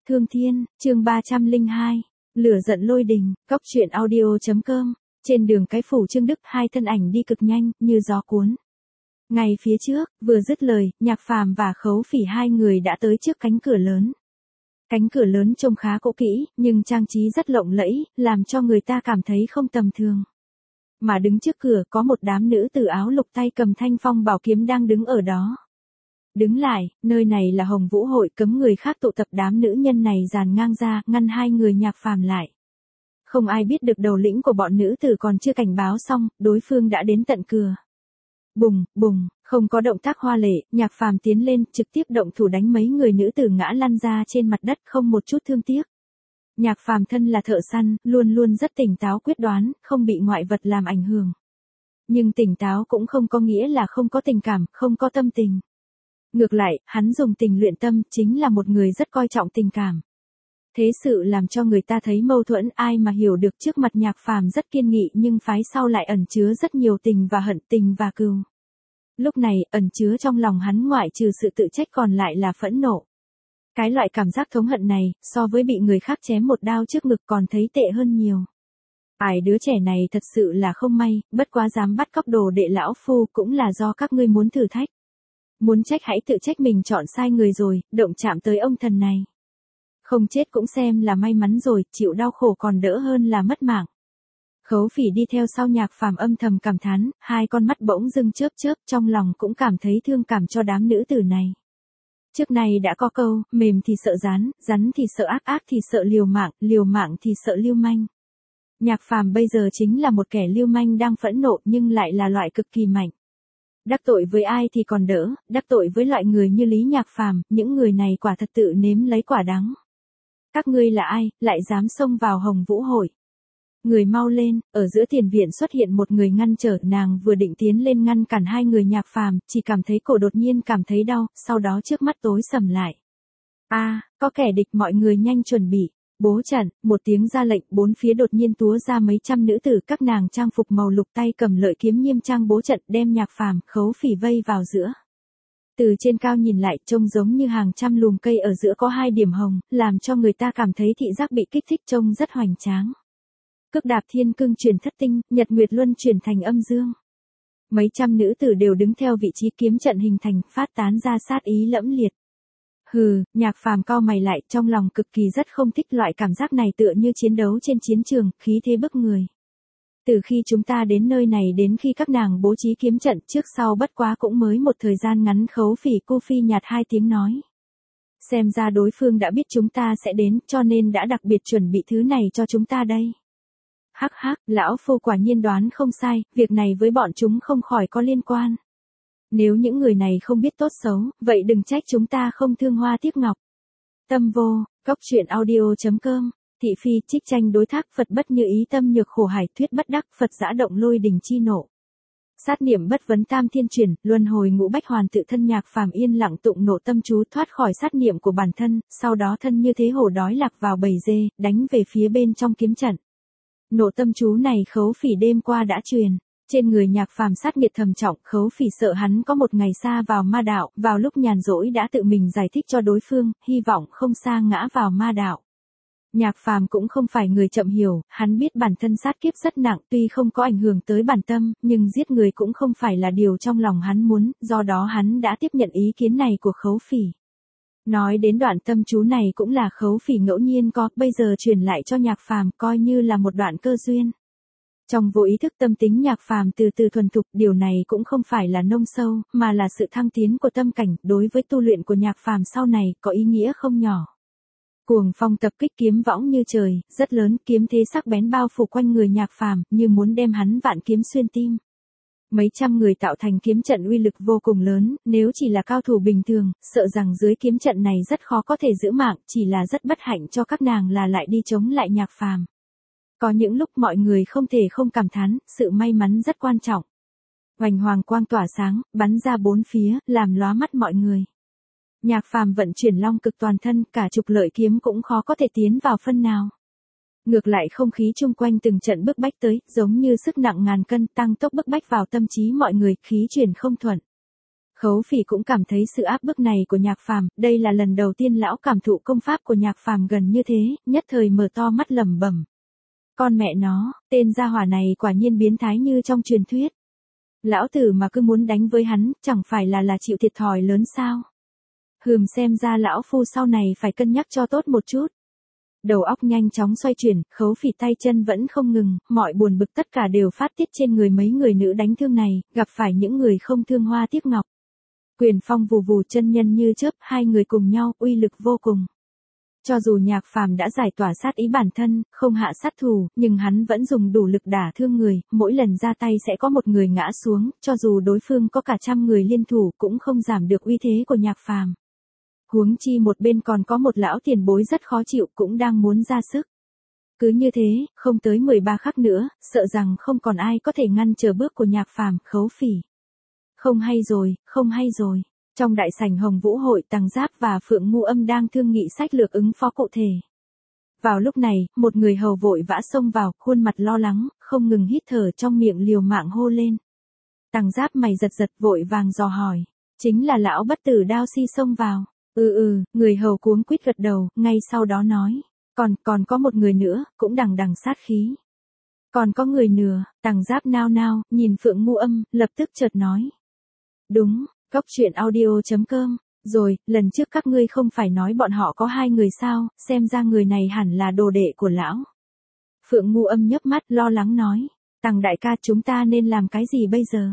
Thương Thiên, chương 302, Lửa giận lôi đình, Cóc truyện audio.com, trên đường cái phủ Trương Đức hai thân ảnh đi cực nhanh, như gió cuốn. Ngay phía trước, vừa dứt lời, Nhạc Phàm và Khấu Phỉ hai người đã tới trước cánh cửa lớn. Cánh cửa lớn trông khá cũ kỹ, nhưng trang trí rất lộng lẫy, làm cho người ta cảm thấy không tầm thường. Mà đứng trước cửa có một đám nữ tử áo lục tay cầm thanh phong bảo kiếm đang đứng ở đó. Đứng lại, nơi này là Hồng Vũ hội, cấm người khác tụ tập, đám nữ nhân này dàn ngang ra, ngăn hai người Nhạc Phàm lại. Không ai biết được đầu lĩnh của bọn nữ tử còn chưa cảnh báo xong, đối phương đã đến tận cửa. Bùng, bùng, không có động tác hoa lệ, Nhạc Phàm tiến lên, trực tiếp động thủ đánh mấy người nữ tử ngã lăn ra trên mặt đất, không một chút thương tiếc. Nhạc Phàm thân là thợ săn, luôn luôn rất tỉnh táo quyết đoán, không bị ngoại vật làm ảnh hưởng. Nhưng tỉnh táo cũng không có nghĩa là không có tình cảm, không có tâm tình. Ngược lại, hắn dùng tình luyện tâm, chính là một người rất coi trọng tình cảm. Thế sự làm cho người ta thấy mâu thuẫn, ai mà hiểu được trước mặt Nhạc Phàm rất kiên nghị nhưng phái sau lại ẩn chứa rất nhiều tình và hận, tình và cừu. Lúc này, ẩn chứa trong lòng hắn ngoại trừ sự tự trách còn lại là phẫn nộ. Cái loại cảm giác thống hận này, so với bị người khác chém một đao trước ngực còn thấy tệ hơn nhiều. Ai đứa trẻ này thật sự là không may, bất quá dám bắt cóc đồ đệ lão phu cũng là do các ngươi muốn thử thách. Muốn trách hãy tự trách mình chọn sai người rồi, động chạm tới ông thần này. Không chết cũng xem là may mắn rồi, chịu đau khổ còn đỡ hơn là mất mạng. Khấu Phỉ đi theo sau Nhạc Phàm âm thầm cảm thán, hai con mắt bỗng dưng chớp chớp, trong lòng cũng cảm thấy thương cảm cho đám nữ tử này. Trước này đã có câu, mềm thì sợ rắn, rắn thì sợ ác, ác thì sợ liều mạng thì sợ lưu manh. Nhạc Phàm bây giờ chính là một kẻ lưu manh đang phẫn nộ nhưng lại là loại cực kỳ mạnh. Đắc tội với ai thì còn đỡ, đắc tội với loại người như Lý Nhạc Phàm, những người này quả thật tự nếm lấy quả đắng. Các ngươi là ai, lại dám xông vào Hồng Vũ hội? Người mau lên, ở giữa tiền viện xuất hiện một người ngăn trở, nàng vừa định tiến lên ngăn cản hai người Nhạc Phàm, chỉ cảm thấy cổ đột nhiên cảm thấy đau, sau đó trước mắt tối sầm lại. Có kẻ địch, mọi người nhanh chuẩn bị. Bố trận, một tiếng ra lệnh, bốn phía đột nhiên túa ra mấy trăm nữ tử, các nàng trang phục màu lục tay cầm lợi kiếm nghiêm trang bố trận, đem Nhạc Phàm, Khấu Phỉ vây vào giữa. Từ trên cao nhìn lại, trông giống như hàng trăm lùm cây ở giữa có hai điểm hồng, làm cho người ta cảm thấy thị giác bị kích thích, trông rất hoành tráng. Cước đạp thiên cương chuyển thất tinh, nhật nguyệt luân chuyển thành âm dương. Mấy trăm nữ tử đều đứng theo vị trí kiếm trận hình thành, phát tán ra sát ý lẫm liệt. Hừ, Nhạc Phàm cau mày lại, trong lòng cực kỳ rất không thích loại cảm giác này, tựa như chiến đấu trên chiến trường, khí thế bức người. Từ khi chúng ta đến nơi này đến khi các nàng bố trí kiếm trận trước sau bất quá cũng mới một thời gian ngắn. Khấu Phỉ cô phi nhạt hai tiếng nói. Xem ra đối phương đã biết chúng ta sẽ đến, cho nên đã đặc biệt chuẩn bị thứ này cho chúng ta đây. Hắc hắc, lão phu quả nhiên đoán không sai, việc này với bọn chúng không khỏi có liên quan. Nếu những người này không biết tốt xấu, vậy đừng trách chúng ta không thương hoa tiếc ngọc. Tâm vô, Cóc truyện audio.com, thị phi, trích tranh đối thác, Phật bất như ý, tâm nhược khổ hải, thuyết bất đắc, Phật giã động lôi đình chi nộ. Sát niệm bất vấn tam thiên chuyển, luân hồi ngũ bách hoàn, tự thân Nhạc Phàm yên lặng tụng nộ tâm chú, thoát khỏi sát niệm của bản thân, sau đó thân như thế hổ đói lạc vào bầy dê, đánh về phía bên trong kiếm trận. Nộ tâm chú này Khấu Phỉ đêm qua đã truyền. Trên người Nhạc Phàm sát nghiệt thầm trọng, Khấu Phỉ sợ hắn có một ngày sa vào ma đạo, vào lúc nhàn rỗi đã tự mình giải thích cho đối phương, hy vọng không sa ngã vào ma đạo. Nhạc Phàm cũng không phải người chậm hiểu, hắn biết bản thân sát kiếp rất nặng, tuy không có ảnh hưởng tới bản tâm, nhưng giết người cũng không phải là điều trong lòng hắn muốn, do đó hắn đã tiếp nhận ý kiến này của Khấu Phỉ. Nói đến đoạn tâm chú này cũng là Khấu Phỉ ngẫu nhiên có, bây giờ truyền lại cho Nhạc Phàm, coi như là một đoạn cơ duyên. Trong vô ý thức tâm tính Nhạc Phàm từ từ thuần thục, điều này cũng không phải là nông sâu, mà là sự thăng tiến của tâm cảnh, đối với tu luyện của Nhạc Phàm sau này, có ý nghĩa không nhỏ. Cuồng phong tập kích kiếm võng như trời, rất lớn, kiếm thế sắc bén bao phủ quanh người Nhạc Phàm, như muốn đem hắn vạn kiếm xuyên tim. Mấy trăm người tạo thành kiếm trận uy lực vô cùng lớn, nếu chỉ là cao thủ bình thường, sợ rằng dưới kiếm trận này rất khó có thể giữ mạng, chỉ là rất bất hạnh cho các nàng là lại đi chống lại Nhạc Phàm. Có những lúc mọi người không thể không cảm thán, sự may mắn rất quan trọng. Hoành hoàng quang tỏa sáng, bắn ra bốn phía, làm lóa mắt mọi người. Nhạc Phàm vận chuyển long cực toàn thân, cả chục lợi kiếm cũng khó có thể tiến vào phân nào. Ngược lại không khí chung quanh từng trận bức bách tới, giống như sức nặng ngàn cân, tăng tốc bức bách vào tâm trí mọi người, khí chuyển không thuận. Khấu Phỉ cũng cảm thấy sự áp bức này của Nhạc Phàm, đây là lần đầu tiên lão cảm thụ công pháp của Nhạc Phàm gần như thế, nhất thời mở to mắt lẩm bẩm. Con mẹ nó, tên gia hỏa này quả nhiên biến thái như trong truyền thuyết. Lão tử mà cứ muốn đánh với hắn, chẳng phải là chịu thiệt thòi lớn sao? Xem ra lão phu sau này phải cân nhắc cho tốt một chút. Đầu óc nhanh chóng xoay chuyển, Khấu Phỉ tay chân vẫn không ngừng, mọi buồn bực tất cả đều phát tiết trên người mấy người nữ đánh thương này, gặp phải những người không thương hoa tiếc ngọc. Quyền phong vù vù, chân nhân như chớp, hai người cùng nhau, uy lực vô cùng. Cho dù Nhạc Phàm đã giải tỏa sát ý bản thân, không hạ sát thủ, nhưng hắn vẫn dùng đủ lực đả thương người, mỗi lần ra tay sẽ có một người ngã xuống, cho dù đối phương có cả trăm người liên thủ cũng không giảm được uy thế của Nhạc Phàm. Huống chi một bên còn có một lão tiền bối rất khó chịu cũng đang muốn ra sức. Cứ như thế, không tới 13 khắc nữa, sợ rằng không còn ai có thể ngăn trở bước của Nhạc Phàm. Khấu Phỉ. Không hay rồi, không hay rồi. Trong đại sảnh Hồng Vũ hội, Tằng Giáp và Phượng Ngu Âm đang thương nghị sách lược ứng phó cụ thể. Vào lúc này, một người hầu vội vã xông vào, khuôn mặt lo lắng, không ngừng hít thở, trong miệng liều mạng hô lên. Tằng Giáp mày giật giật vội vàng dò hỏi. Chính là lão bất tử Đao Si xông vào. Người hầu cuống quýt gật đầu, ngay sau đó nói. Còn có một người nữa, cũng đằng đằng sát khí. Còn có người nữa, Tằng Giáp nao nao, nhìn Phượng Ngu Âm, lập tức chợt nói. Đúng, Cốc.audio.com. Rồi, lần trước các ngươi không phải nói bọn họ có 2 người sao, xem ra người này hẳn là đồ đệ của lão. Phượng Ngu Âm nhấp mắt lo lắng nói. Tằng đại ca, chúng ta nên làm cái gì bây giờ?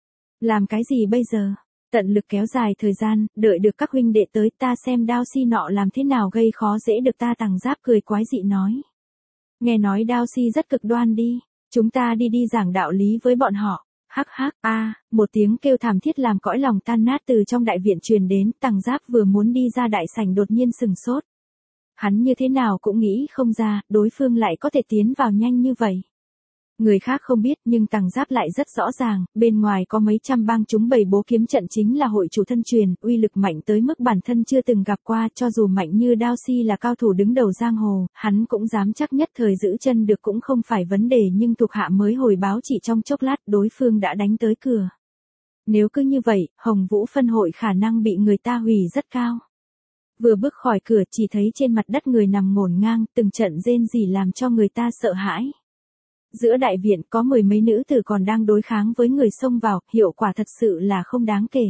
Làm cái gì bây giờ? Tận lực kéo dài thời gian, đợi được các huynh đệ tới, ta xem Đao Si nọ làm thế nào gây khó dễ được ta. Tằng Giáp cười quái dị nói. Nghe nói Đao Si rất cực đoan đi, chúng ta đi giảng đạo lý với bọn họ. Hắc hắc, một tiếng kêu thảm thiết làm cõi lòng tan nát từ trong đại viện truyền đến. Tằng Giáp vừa muốn đi ra đại sảnh đột nhiên sừng sốt. Hắn như thế nào cũng nghĩ không ra, đối phương lại có thể tiến vào nhanh như vậy. Người khác không biết nhưng Tằng Giáp lại rất rõ ràng, bên ngoài có mấy trăm bang chúng bày bố kiếm trận chính là hội chủ thân truyền, uy lực mạnh tới mức bản thân chưa từng gặp qua, cho dù mạnh như Đao Si là cao thủ đứng đầu giang hồ, hắn cũng dám chắc nhất thời giữ chân được cũng không phải vấn đề, nhưng thuộc hạ mới hồi báo chỉ trong chốc lát đối phương đã đánh tới cửa. Nếu cứ như vậy, Hồng Vũ phân hội khả năng bị người ta hủy rất cao. Vừa bước khỏi cửa chỉ thấy trên mặt đất người nằm ngổn ngang, từng trận rên rỉ làm cho người ta sợ hãi. Giữa đại viện có 10 mấy nữ tử còn đang đối kháng với người xông vào, hiệu quả thật sự là không đáng kể.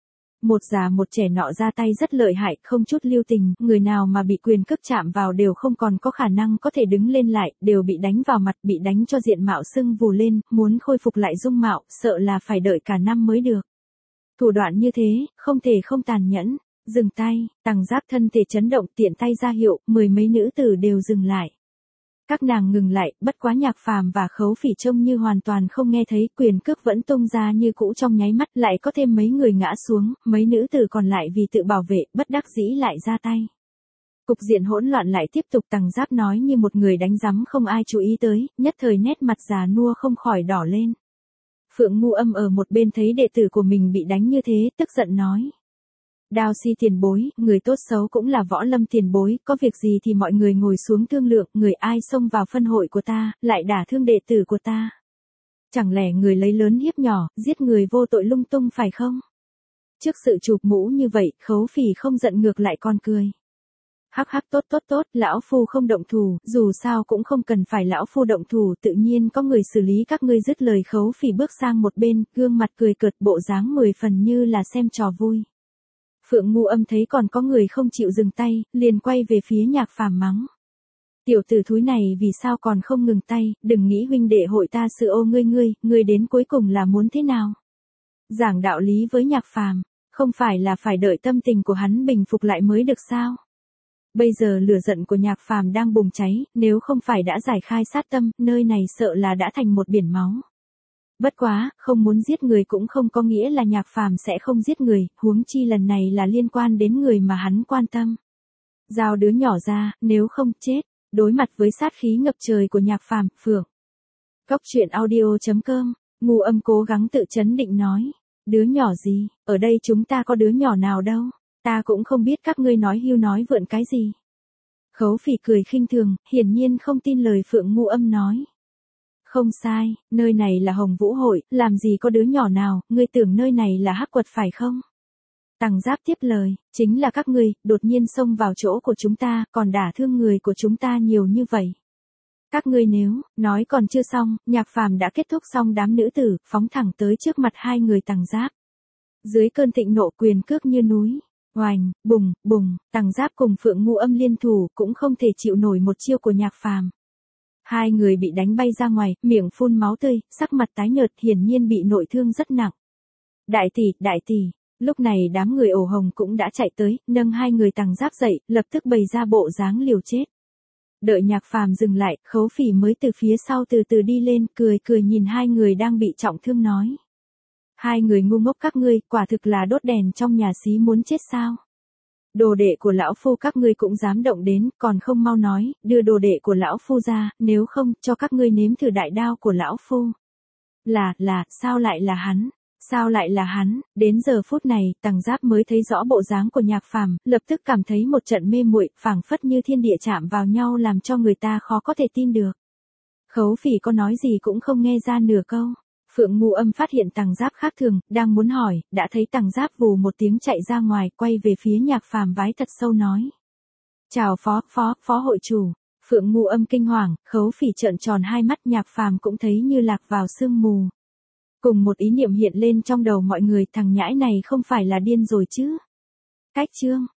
Một già một trẻ nọ ra tay rất lợi hại, không chút lưu tình, người nào mà bị quyền cước chạm vào đều không còn có khả năng có thể đứng lên lại, đều bị đánh vào mặt, bị đánh cho diện mạo sưng vù lên, muốn khôi phục lại dung mạo, sợ là phải đợi cả năm mới được. Thủ đoạn như thế, không thể không tàn nhẫn. Dừng tay, Tằng Giáp thân thể chấn động, tiện tay ra hiệu, 10 mấy nữ tử đều dừng lại. Các nàng ngừng lại, bất quá Nhạc Phàm và Khấu Phỉ trông như hoàn toàn không nghe thấy, quyền cước vẫn tung ra như cũ, trong nháy mắt lại có thêm mấy người ngã xuống, mấy nữ tử còn lại vì tự bảo vệ, bất đắc dĩ lại ra tay. Cục diện hỗn loạn lại tiếp tục. Tằng Giáp nói như một người đánh rắm không ai chú ý tới, nhất thời nét mặt già nua không khỏi đỏ lên. Phượng Ngu Âm ở một bên thấy đệ tử của mình bị đánh như thế, tức giận nói. Đao Si tiền bối, người tốt xấu cũng là Võ Lâm tiền bối, có việc gì thì mọi người ngồi xuống thương lượng, người ai xông vào phân hội của ta, lại đả thương đệ tử của ta. Chẳng lẽ người lấy lớn hiếp nhỏ, giết người vô tội lung tung phải không? Trước sự chụp mũ như vậy, Khấu Phỉ không giận ngược lại còn cười. Hắc hắc, tốt, lão phu không động thủ, dù sao cũng không cần phải lão phu động thủ, tự nhiên có người xử lý các ngươi. Dứt lời Khấu Phỉ bước sang một bên, gương mặt cười cợt, bộ dáng 10 phần như là xem trò vui. Phượng Ngu Âm thấy còn có người không chịu dừng tay, liền quay về phía Nhạc Phàm mắng. Tiểu tử thúi này vì sao còn không ngừng tay, đừng nghĩ huynh đệ hội ta sự ô ngươi đến cuối cùng là muốn thế nào? Giảng đạo lý với Nhạc Phàm, không phải là phải đợi tâm tình của hắn bình phục lại mới được sao? Bây giờ lửa giận của Nhạc Phàm đang bùng cháy, nếu không phải đã giải khai sát tâm, nơi này sợ là đã thành một biển máu. Bất quá, không muốn giết người cũng không có nghĩa là Nhạc Phàm sẽ không giết người, huống chi lần này là liên quan đến người mà hắn quan tâm. Giao đứa nhỏ ra, nếu không chết. Đối mặt với sát khí ngập trời của Nhạc Phàm, Phượng. Cốc.audio.com, Ngu Âm cố gắng tự trấn định nói. Đứa nhỏ gì, ở đây chúng ta có đứa nhỏ nào đâu, ta cũng không biết các ngươi nói hưu nói vượn cái gì. Khấu Phỉ cười khinh thường, hiển nhiên không tin lời Phượng Ngu Âm nói. Không sai, nơi này là Hồng Vũ hội, làm gì có đứa nhỏ nào, ngươi tưởng nơi này là Hắc Quật phải không? Tằng Giáp tiếp lời, chính là các ngươi, đột nhiên xông vào chỗ của chúng ta, còn đả thương người của chúng ta nhiều như vậy. Các ngươi nếu, nói còn chưa xong, Nhạc Phàm đã kết thúc xong đám nữ tử, phóng thẳng tới trước mặt hai người Tằng Giáp. Dưới cơn thịnh nộ quyền cước như núi, oành, bùng, bùng, Tằng Giáp cùng Phượng Ngũ Âm liên thủ cũng không thể chịu nổi một chiêu của Nhạc Phàm. Hai người bị đánh bay ra ngoài, miệng phun máu tươi, sắc mặt tái nhợt, hiển nhiên bị nội thương rất nặng. Đại tỷ, lúc này đám người ổ hồng cũng đã chạy tới, nâng hai người Tằng Giáp dậy, lập tức bày ra bộ dáng liều chết. Đợi Nhạc Phàm dừng lại, Khấu Phỉ mới từ phía sau từ từ đi lên, cười nhìn hai người đang bị trọng thương nói. Hai người ngu ngốc các ngươi, quả thực là đốt đèn trong nhà xí muốn chết sao? Đồ đệ của lão phu các ngươi cũng dám động đến, còn không mau nói, đưa đồ đệ của lão phu ra, nếu không, cho các ngươi nếm thử đại đao của lão phu. Sao lại là hắn? Sao lại là hắn? Đến giờ phút này, Tằng Giáp mới thấy rõ bộ dáng của Nhạc Phàm, lập tức cảm thấy một trận mê muội, phảng phất như thiên địa chạm vào nhau làm cho người ta khó có thể tin được. Khấu Phỉ có nói gì cũng không nghe ra nửa câu. Phượng Ngũ Âm phát hiện Tằng Giáp khác thường, đang muốn hỏi, đã thấy Tằng Giáp vù một tiếng chạy ra ngoài, quay về phía Nhạc Phàm vái thật sâu nói. Chào phó hội chủ. Phượng Ngũ Âm kinh hoàng, Khấu Phỉ trợn tròn hai mắt, Nhạc Phàm cũng thấy như lạc vào sương mù. Cùng một ý niệm hiện lên trong đầu mọi người, thằng nhãi này không phải là điên rồi chứ. Cách chương.